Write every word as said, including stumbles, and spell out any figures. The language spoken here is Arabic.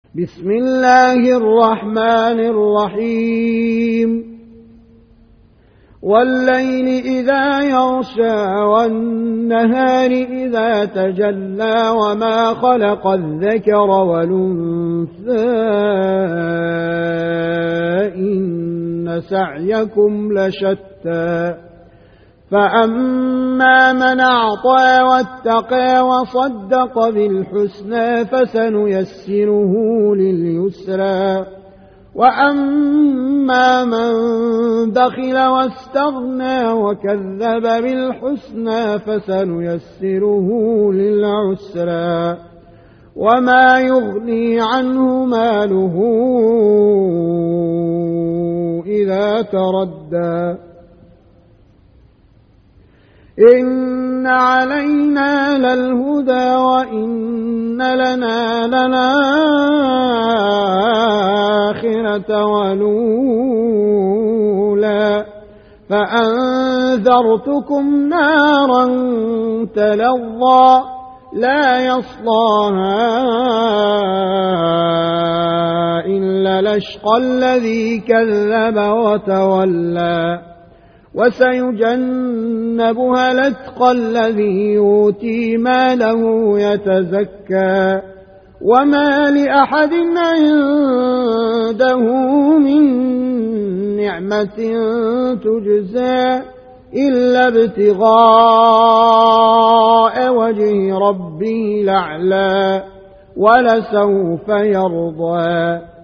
بسم الله الرحمن الرحيم والليل إذا يغشى والنهار إذا تجلى وما خلق الذكر والأنثى إن سعيكم لشتى فأما من أعطى واتقى وصدق بالحسنى فسنيسره لليسرى وأما من بخل واستغنى وكذب بالحسنى فسنيسره للعسرى وما يغني عنه ماله إذا تردى إن علينا للهدى وإن لنا للآخرة والأولى فأنذرتكم نارا تلظى لا يصلاها إلا الأشقى الذي كذب وتولى وسيجنبها الأتقى الذي يؤتي ماله يتزكى وما لأحد عنده من نعمة تجزى إلا ابتغاء وجه ربه الأعلى ولسوف يرضى